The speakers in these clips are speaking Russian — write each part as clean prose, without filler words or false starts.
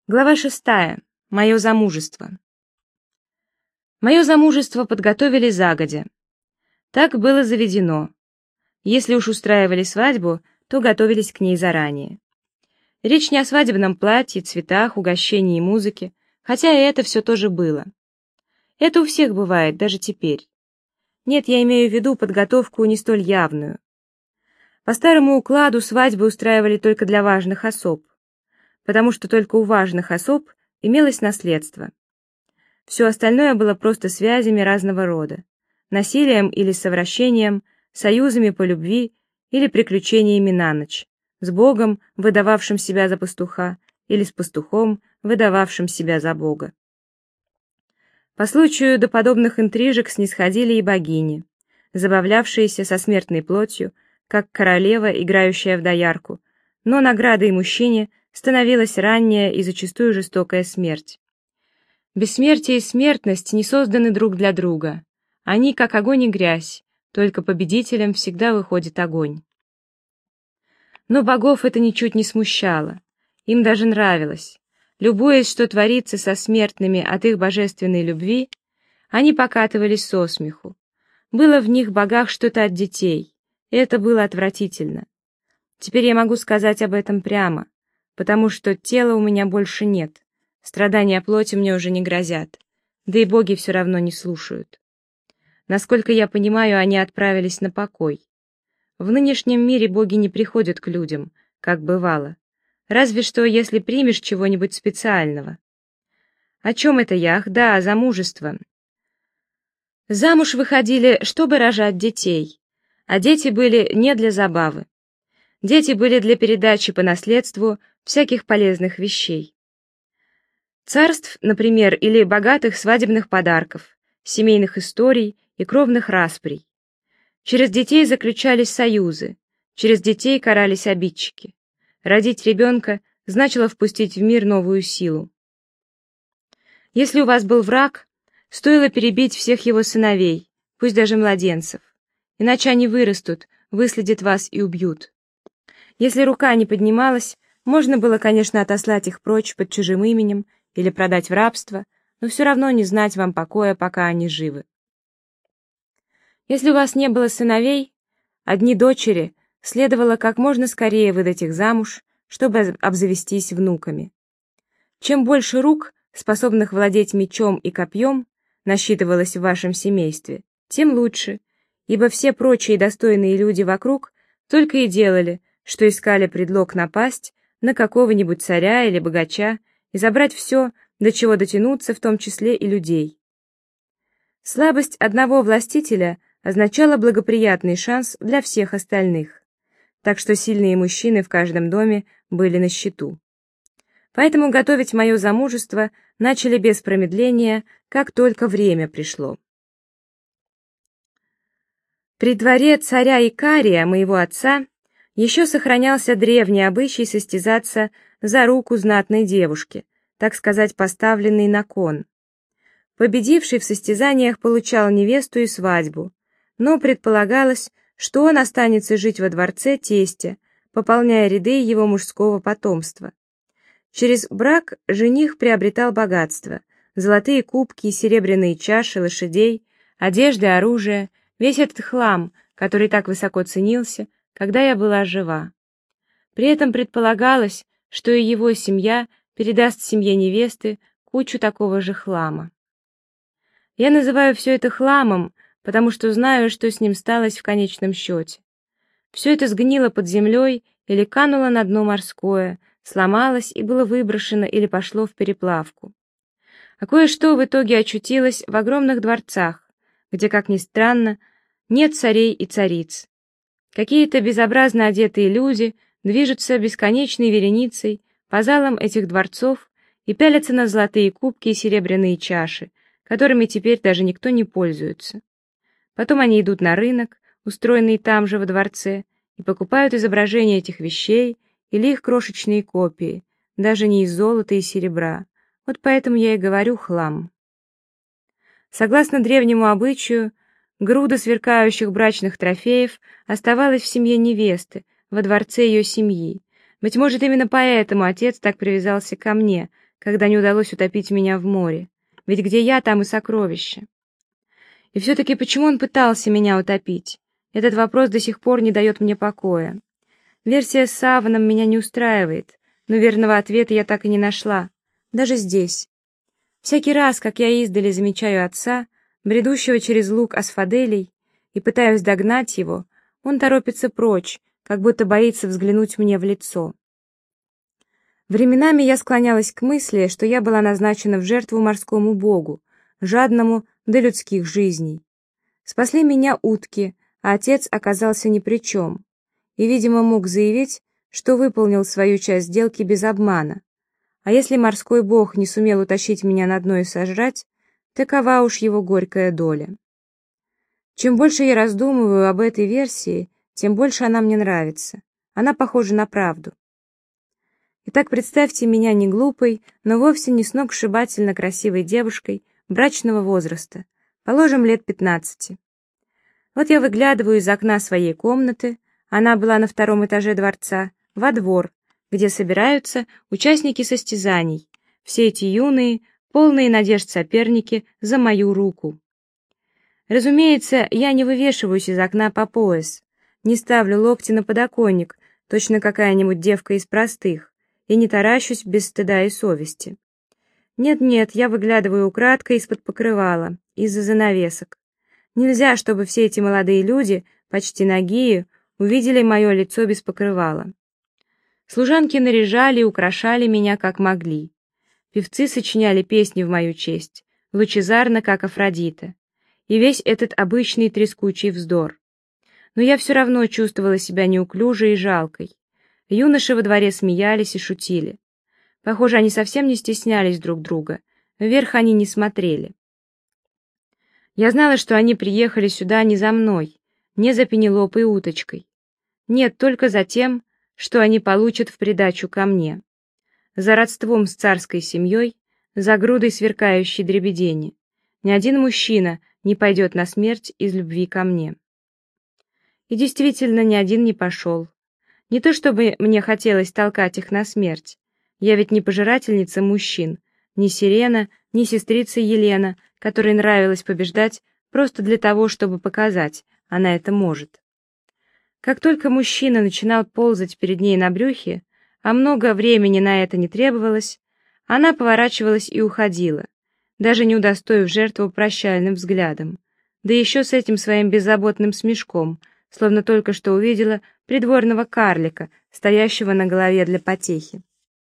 Глава 6. Мое замужество. Мое замужество подготовили загодя. Так было заведено. Если уж устраивали свадьбу, то готовились к ней заранее. Речь не о свадебном платье, цветах, угощении и музыке, хотя и это все тоже было. Это у всех бывает, даже теперь. Нет, я имею в виду подготовку не столь явную. По старому укладу свадьбы устраивали только для важных особ, потому что только у важных особ имелось наследство. Все остальное было просто связями разного рода, насилием или совращением, союзами по любви или приключениями на ночь, с Богом, выдававшим себя за пастуха, или с пастухом, выдававшим себя за Бога. По случаю до подобных интрижек снисходили и богини, забавлявшиеся со смертной плотью, как королева, играющая в доярку, но наградой мужчине становилась ранняя и зачастую жестокая смерть. Бессмертие и смертность не созданы друг для друга. Они как огонь и грязь, только победителем всегда выходит огонь. Но богов это ничуть не смущало. Им даже нравилось. Любуясь, что творится со смертными от их божественной любви, они покатывались со смеху. Было в них богах что-то от детей, и это было отвратительно. Теперь я могу сказать об этом прямо, потому что тела у меня больше нет, страдания плоти мне уже не грозят, да и боги все равно не слушают. Насколько я понимаю, они отправились на покой. В нынешнем мире боги не приходят к людям, как бывало, разве что если примешь чего-нибудь специального. О чем это я? Ах да, замужество. Замуж выходили, чтобы рожать детей, а дети были не для забавы. Дети были для передачи по наследству всяких полезных вещей. Царств, например, или богатых свадебных подарков, семейных историй и кровных расприй. Через детей заключались союзы, через детей карались обидчики. Родить ребенка значило впустить в мир новую силу. Если у вас был враг, стоило перебить всех его сыновей, пусть даже младенцев, иначе они вырастут, выследят вас и убьют. Если рука не поднималась, можно было, конечно, отослать их прочь под чужим именем или продать в рабство, но все равно не знать вам покоя, пока они живы. Если у вас не было сыновей, одни дочери, следовало как можно скорее выдать их замуж, чтобы обзавестись внуками. Чем больше рук, способных владеть мечом и копьем, насчитывалось в вашем семействе, тем лучше, ибо все прочие достойные люди вокруг только и делали, что искали предлог напасть на какого-нибудь царя или богача и забрать все, до чего дотянуться, в том числе и людей. Слабость одного властителя означала благоприятный шанс для всех остальных, так что сильные мужчины в каждом доме были на счету. Поэтому готовить мое замужество начали без промедления, как только время пришло. При дворе царя Икария, моего отца, еще сохранялся древний обычай состязаться за руку знатной девушки, так сказать, поставленной на кон. Победивший в состязаниях получал невесту и свадьбу, но предполагалось, что он останется жить во дворце тестя, пополняя ряды его мужского потомства. Через брак жених приобретал богатство: золотые кубки, серебряные чаши, лошадей, одежды, оружие, весь этот хлам, который так высоко ценился, когда я была жива. При этом предполагалось, что и его семья передаст семье невесты кучу такого же хлама. Я называю все это хламом, потому что знаю, что с ним сталось в конечном счете. Все это сгнило под землей или кануло на дно морское, сломалось и было выброшено или пошло в переплавку. А кое-что в итоге очутилось в огромных дворцах, где, как ни странно, нет царей и цариц. Какие-то безобразно одетые люди движутся бесконечной вереницей по залам этих дворцов и пялятся на золотые кубки и серебряные чаши, которыми теперь даже никто не пользуется. Потом они идут на рынок, устроенный там же во дворце, и покупают изображения этих вещей или их крошечные копии, даже не из золота и серебра. Вот поэтому я и говорю хлам. Согласно древнему обычаю, груда сверкающих брачных трофеев оставалась в семье невесты, во дворце ее семьи. Быть может, именно поэтому отец так привязался ко мне, когда не удалось утопить меня в море. Ведь где я, там и сокровища. И все-таки почему он пытался меня утопить? Этот вопрос до сих пор не дает мне покоя. Версия с саваном меня не устраивает, но верного ответа я так и не нашла, даже здесь. Всякий раз, как я издали замечаю отца, бредущего через луг асфаделей, и пытаюсь догнать его, он торопится прочь, как будто боится взглянуть мне в лицо. Временами я склонялась к мысли, что я была назначена в жертву морскому богу, жадному до людских жизней. Спасли меня утки, а отец оказался ни при чем, и, видимо, мог заявить, что выполнил свою часть сделки без обмана. А если морской бог не сумел утащить меня на дно и сожрать, такова уж его горькая доля. Чем больше я раздумываю об этой версии, тем больше она мне нравится. Она похожа на правду. Итак, представьте меня не глупой, но вовсе не сногсшибательно красивой девушкой брачного возраста, положим, лет 15. Вот я выглядываю из окна своей комнаты, она была на 2-м этаже дворца, во двор, где собираются участники состязаний, все эти юные, полные надежд соперники за мою руку. Разумеется, я не вывешиваюсь из окна по пояс, не ставлю локти на подоконник, точно какая-нибудь девка из простых, и не таращусь без стыда и совести. Нет-нет, я выглядываю украдкой из-под покрывала, из-за занавесок. Нельзя, чтобы все эти молодые люди, почти нагие, увидели мое лицо без покрывала. Служанки наряжали и украшали меня как могли. Певцы сочиняли песни в мою честь, лучезарно, как Афродита. И весь этот обычный трескучий вздор. Но я все равно чувствовала себя неуклюжей и жалкой. Юноши во дворе смеялись и шутили. Похоже, они совсем не стеснялись друг друга, вверх они не смотрели. Я знала, что они приехали сюда не за мной, не за Пенелопой уточкой. Нет, только за тем, что они получат в придачу ко мне. За родством с царской семьей, за грудой сверкающей дребедени. Ни один мужчина не пойдет на смерть из любви ко мне. И действительно, ни один не пошел. Не то чтобы мне хотелось толкать их на смерть. Я ведь не пожирательница мужчин, ни Сирена, ни сестрица Елена, которой нравилось побеждать просто для того, чтобы показать, она это может. Как только мужчина начинал ползать перед ней на брюхе, а много времени на это не требовалось, она поворачивалась и уходила, даже не удостоив жертву прощальным взглядом, да еще с этим своим беззаботным смешком, словно только что увидела придворного карлика, стоящего на голове для потехи.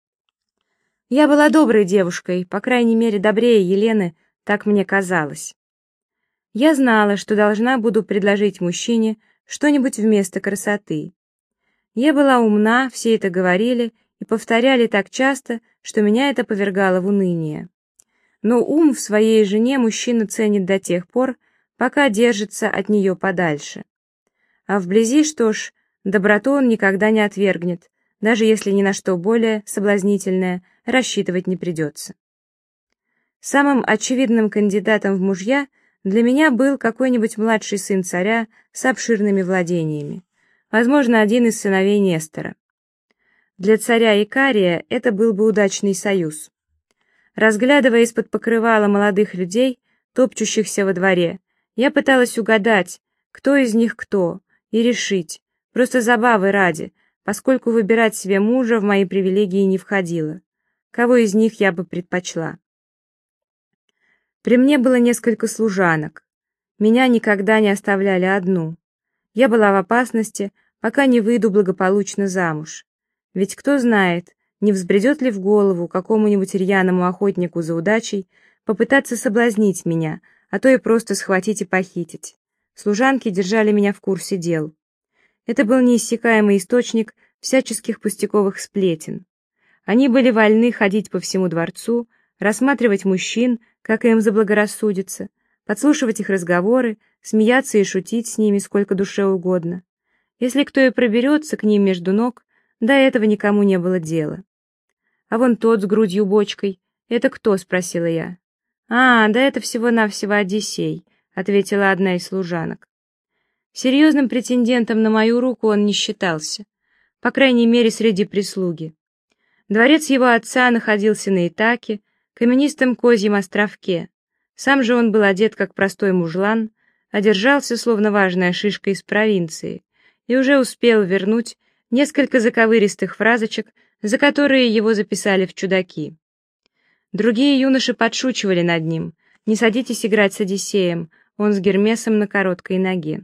Я была доброй девушкой, по крайней мере, добрее Елены, так мне казалось. Я знала, что должна буду предложить мужчине что-нибудь вместо красоты. Я была умна, все это говорили и повторяли так часто, что меня это повергало в уныние. Но ум в своей жене мужчина ценит до тех пор, пока держится от нее подальше. А вблизи, что ж, доброту он никогда не отвергнет, даже если ни на что более соблазнительное рассчитывать не придется. Самым очевидным кандидатом в мужья для меня был какой-нибудь младший сын царя с обширными владениями, возможно, один из сыновей Нестора. Для царя Икария это был бы удачный союз. Разглядывая из-под покрывала молодых людей, топчущихся во дворе, я пыталась угадать, кто из них кто, и решить, просто забавы ради, поскольку выбирать себе мужа в мои привилегии не входило, кого из них я бы предпочла. При мне было несколько служанок. Меня никогда не оставляли одну. Я была в опасности, пока не выйду благополучно замуж. Ведь кто знает, не взбредет ли в голову какому-нибудь рьяному охотнику за удачей попытаться соблазнить меня, а то и просто схватить и похитить. Служанки держали меня в курсе дел. Это был неиссякаемый источник всяческих пустяковых сплетен. Они были вольны ходить по всему дворцу, рассматривать мужчин, как им заблагорассудится, подслушивать их разговоры, смеяться и шутить с ними сколько душе угодно. Если кто и проберется к ним между ног, до этого никому не было дела. «А вон тот с грудью-бочкой, это кто?» — спросила я. «А, да это всего-навсего Одиссей», — ответила одна из служанок. Серьезным претендентом на мою руку он не считался, по крайней мере, среди прислуги. Дворец его отца находился на Итаке, каменистом Козьем островке. Сам же он был одет как простой мужлан, а держался, словно важная шишка из провинции, и уже успел вернуть несколько заковыристых фразочек, за которые его записали в чудаки. Другие юноши подшучивали над ним: «Не садитесь играть с Одиссеем, он с Гермесом на короткой ноге».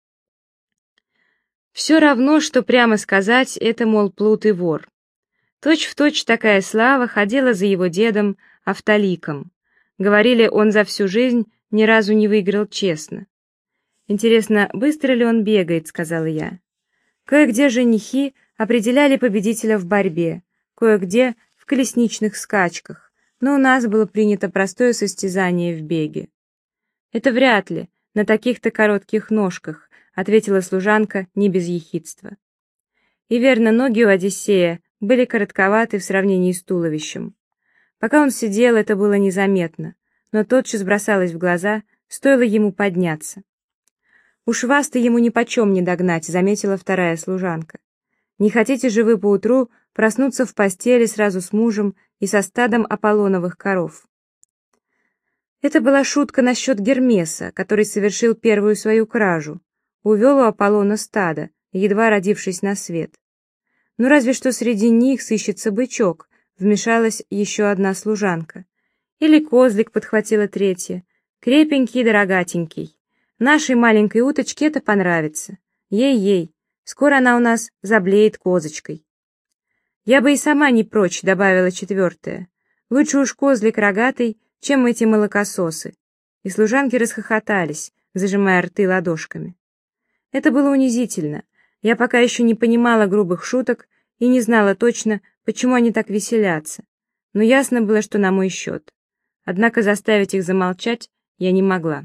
Все равно, что прямо сказать, это, мол, плут и вор. Точь-в-точь такая слава ходила за его дедом Автоликом. Говорили, он за всю жизнь ни разу не выиграл честно. «Интересно, быстро ли он бегает?» — сказала я. Кое-где женихи определяли победителя в борьбе, кое-где в колесничных скачках, но у нас было принято простое состязание в беге. «Это вряд ли, на таких-то коротких ножках», — ответила служанка не без ехидства. И верно, ноги у Одиссея были коротковаты в сравнении с туловищем. Пока он сидел, это было незаметно, но тотчас бросалось в глаза, стоило ему подняться. «Уж вас-то ему нипочем не догнать», — заметила вторая служанка. «Не хотите же вы поутру проснуться в постели сразу с мужем и со стадом Аполлоновых коров?» Это была шутка насчет Гермеса, который совершил первую свою кражу, увел у Аполлона стадо, едва родившись на свет. «Ну разве что среди них сыщется бычок», — вмешалась еще одна служанка. «Или козлик», — подхватила третья, — «крепенький, дорогатенький. Нашей маленькой уточке это понравится. Ей-ей, скоро она у нас заблеет козочкой». «Я бы и сама не прочь», — добавила четвертая. «Лучше уж козлик рогатый, чем эти молокососы». И служанки расхохотались, зажимая рты ладошками. Это было унизительно. Я пока еще не понимала грубых шуток и не знала точно, почему они так веселятся. Но ясно было, что на мой счет. Однако заставить их замолчать я не могла.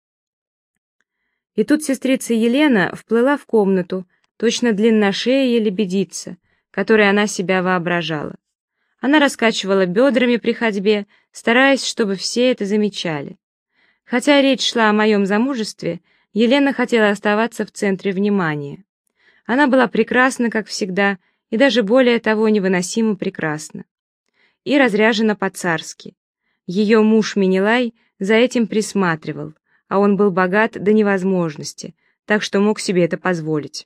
И тут сестрица Елена вплыла в комнату, точно длинношея лебедица, которой она себя воображала. Она раскачивала бедрами при ходьбе, стараясь, чтобы все это замечали. Хотя речь шла о моем замужестве, Елена хотела оставаться в центре внимания. Она была прекрасна, как всегда, и даже более того невыносимо прекрасна. И разряжена по-царски. Ее муж Менелай за этим присматривал, а он был богат до невозможности, так что мог себе это позволить.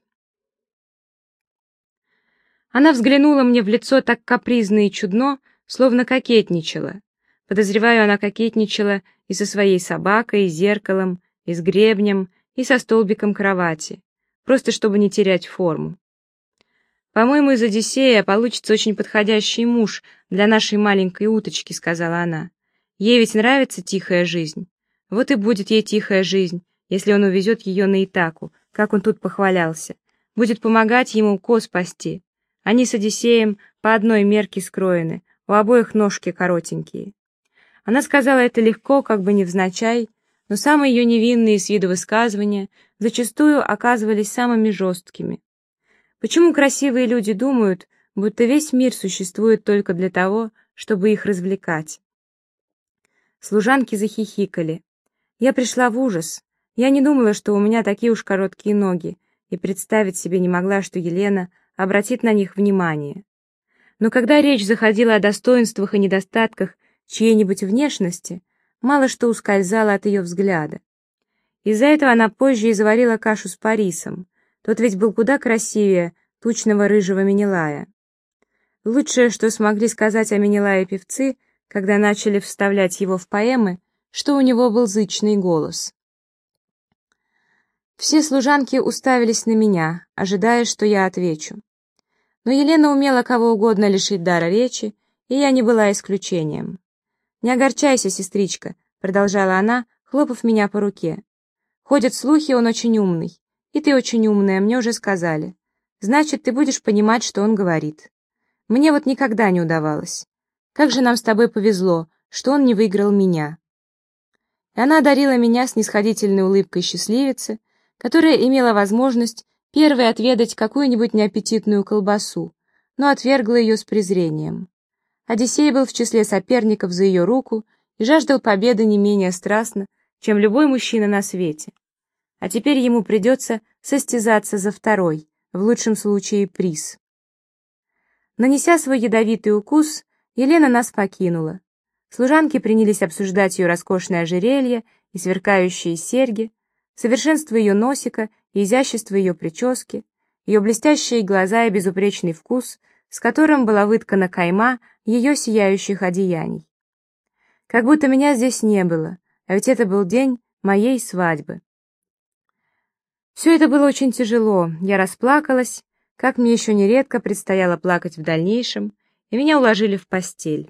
Она взглянула мне в лицо так капризно и чудно, словно кокетничала. Подозреваю, она кокетничала и со своей собакой, и с зеркалом, и с гребнем, и со столбиком кровати, просто чтобы не терять форму. «По-моему, из Одиссея получится очень подходящий муж для нашей маленькой уточки», — сказала она. «Ей ведь нравится тихая жизнь. Вот и будет ей тихая жизнь, если он увезет ее на Итаку, как он тут похвалялся. Будет помогать ему коз пасти. Они с Одиссеем по одной мерке скроены, у обоих ножки коротенькие». Она сказала это легко, как бы невзначай, но самые ее невинные с виду высказывания зачастую оказывались самыми жесткими. Почему красивые люди думают, будто весь мир существует только для того, чтобы их развлекать? Служанки захихикали. Я пришла в ужас. Я не думала, что у меня такие уж короткие ноги, и представить себе не могла, что Елена обратит на них внимание. Но когда речь заходила о достоинствах и недостатках чьей-нибудь внешности, мало что ускользало от ее взгляда. Из-за этого она позже и заварила кашу с Парисом. Тот ведь был куда красивее тучного рыжего Менелая. Лучшее, что смогли сказать о Менелае певцы, когда начали вставлять его в поэмы, что у него был зычный голос. Все служанки уставились на меня, ожидая, что я отвечу. Но Елена умела кого угодно лишить дара речи, и я не была исключением. «Не огорчайся, сестричка», — продолжала она, хлопав меня по руке. «Ходят слухи, он очень умный. И ты очень умная, мне уже сказали. Значит, ты будешь понимать, что он говорит. Мне вот никогда не удавалось. Как же нам с тобой повезло, что он не выиграл меня». И она одарила меня снисходительной улыбкой счастливицы, которая имела возможность первой отведать какую-нибудь неаппетитную колбасу, но отвергла ее с презрением. Одиссей был в числе соперников за ее руку и жаждал победы не менее страстно, чем любой мужчина на свете. А теперь ему придется состязаться за второй, в лучшем случае приз. Нанеся свой ядовитый укус, Елена нас покинула. Служанки принялись обсуждать ее роскошное ожерелье и сверкающие серьги, совершенство ее носика и изящество ее прически, ее блестящие глаза и безупречный вкус, с которым была выткана кайма ее сияющих одеяний. Как будто меня здесь не было, а ведь это был день моей свадьбы. Все это было очень тяжело, я расплакалась, как мне еще нередко предстояло плакать в дальнейшем, и меня уложили в постель.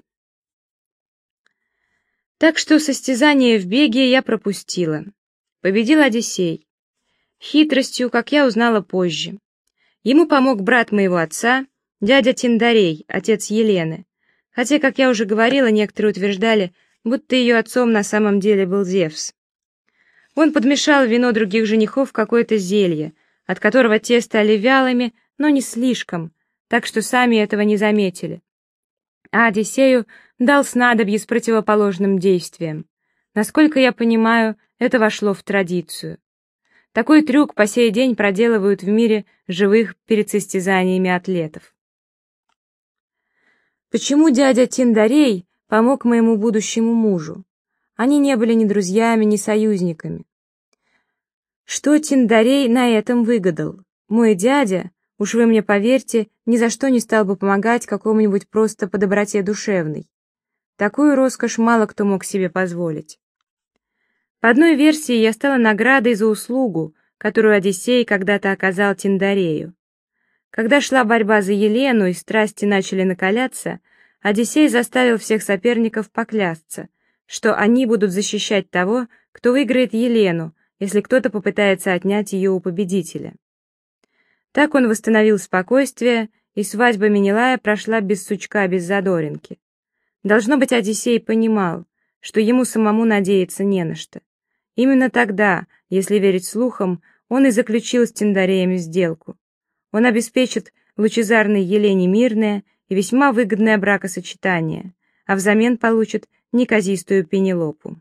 Так что состязание в беге я пропустила. Победил Одиссей. Хитростью, как я узнала позже. Ему помог брат моего отца, дядя Тиндарей, отец Елены, хотя, как я уже говорила, некоторые утверждали, будто ее отцом на самом деле был Зевс. Он подмешал в вино других женихов какое-то зелье, от которого те стали вялыми, но не слишком, так что сами этого не заметили. А Одиссею дал снадобье с противоположным действием. Насколько я понимаю, это вошло в традицию. Такой трюк по сей день проделывают в мире живых перед состязаниями атлетов. Почему дядя Тиндарей помог моему будущему мужу? Они не были ни друзьями, ни союзниками. Что Тиндарей на этом выгадал? Мой дядя, уж вы мне поверьте, ни за что не стал бы помогать какому-нибудь просто по доброте душевной. Такую роскошь мало кто мог себе позволить. По одной версии, я стала наградой за услугу, которую Одиссей когда-то оказал Тиндарею. Когда шла борьба за Елену и страсти начали накаляться, Одиссей заставил всех соперников поклясться, что они будут защищать того, кто выиграет Елену, если кто-то попытается отнять ее у победителя. Так он восстановил спокойствие, и свадьба Менелая прошла без сучка, без задоринки. Должно быть, Одиссей понимал, что ему самому надеяться не на что. Именно тогда, если верить слухам, он и заключил с Тиндареем сделку. Он обеспечит лучезарной Елене мирное и весьма выгодное бракосочетание, а взамен получит неказистую Пенелопу.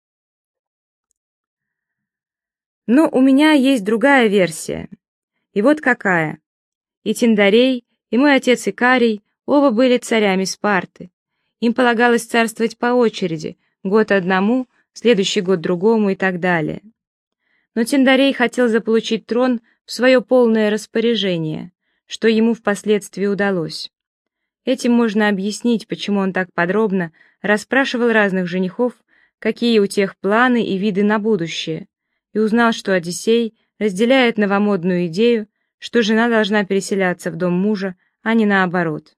Но у меня есть другая версия. И вот какая. И Тиндарей, и мой отец Икарий оба были царями Спарты. Им полагалось царствовать по очереди, год одному, следующий год другому и так далее. Но Тиндарей хотел заполучить трон в свое полное распоряжение, что ему впоследствии удалось. Этим можно объяснить, почему он так подробно расспрашивал разных женихов, какие у тех планы и виды на будущее, и узнал, что Одиссей разделяет новомодную идею, что жена должна переселяться в дом мужа, а не наоборот.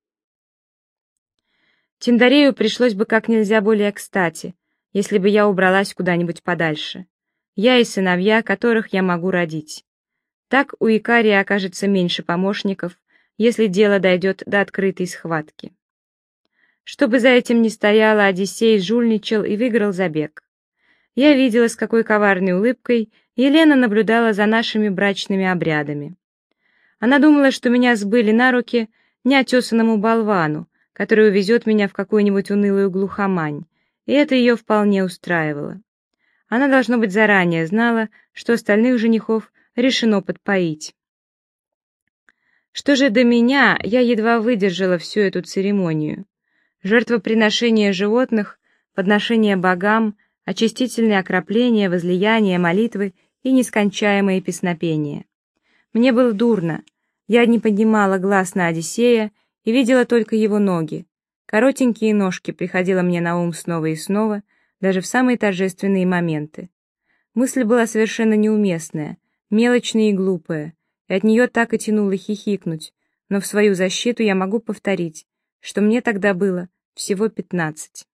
Тиндарею пришлось бы как нельзя более кстати, если бы я убралась куда-нибудь подальше. Я и сыновья, которых я могу родить. Так у Икария окажется меньше помощников, если дело дойдет до открытой схватки. Что бы за этим ни стояло, Одиссей жульничал и выиграл забег. Я видела, с какой коварной улыбкой Елена наблюдала за нашими брачными обрядами. Она думала, что меня сбыли на руки неотесанному болвану, который увезет меня в какую-нибудь унылую глухомань, и это ее вполне устраивало. Она, должно быть, заранее знала, что остальных женихов решено подпоить. Что же до меня, я едва выдержала всю эту церемонию. Жертвоприношение животных, подношение богам, очистительные окропления, возлияния, молитвы и нескончаемые песнопения. Мне было дурно, я не поднимала глаз на Одиссея и видела только его ноги. Коротенькие ножки приходило мне на ум снова и снова, даже в самые торжественные моменты. Мысль была совершенно неуместная, мелочная и глупая, и от нее так и тянуло хихикнуть, но в свою защиту я могу повторить, что мне тогда было всего 15.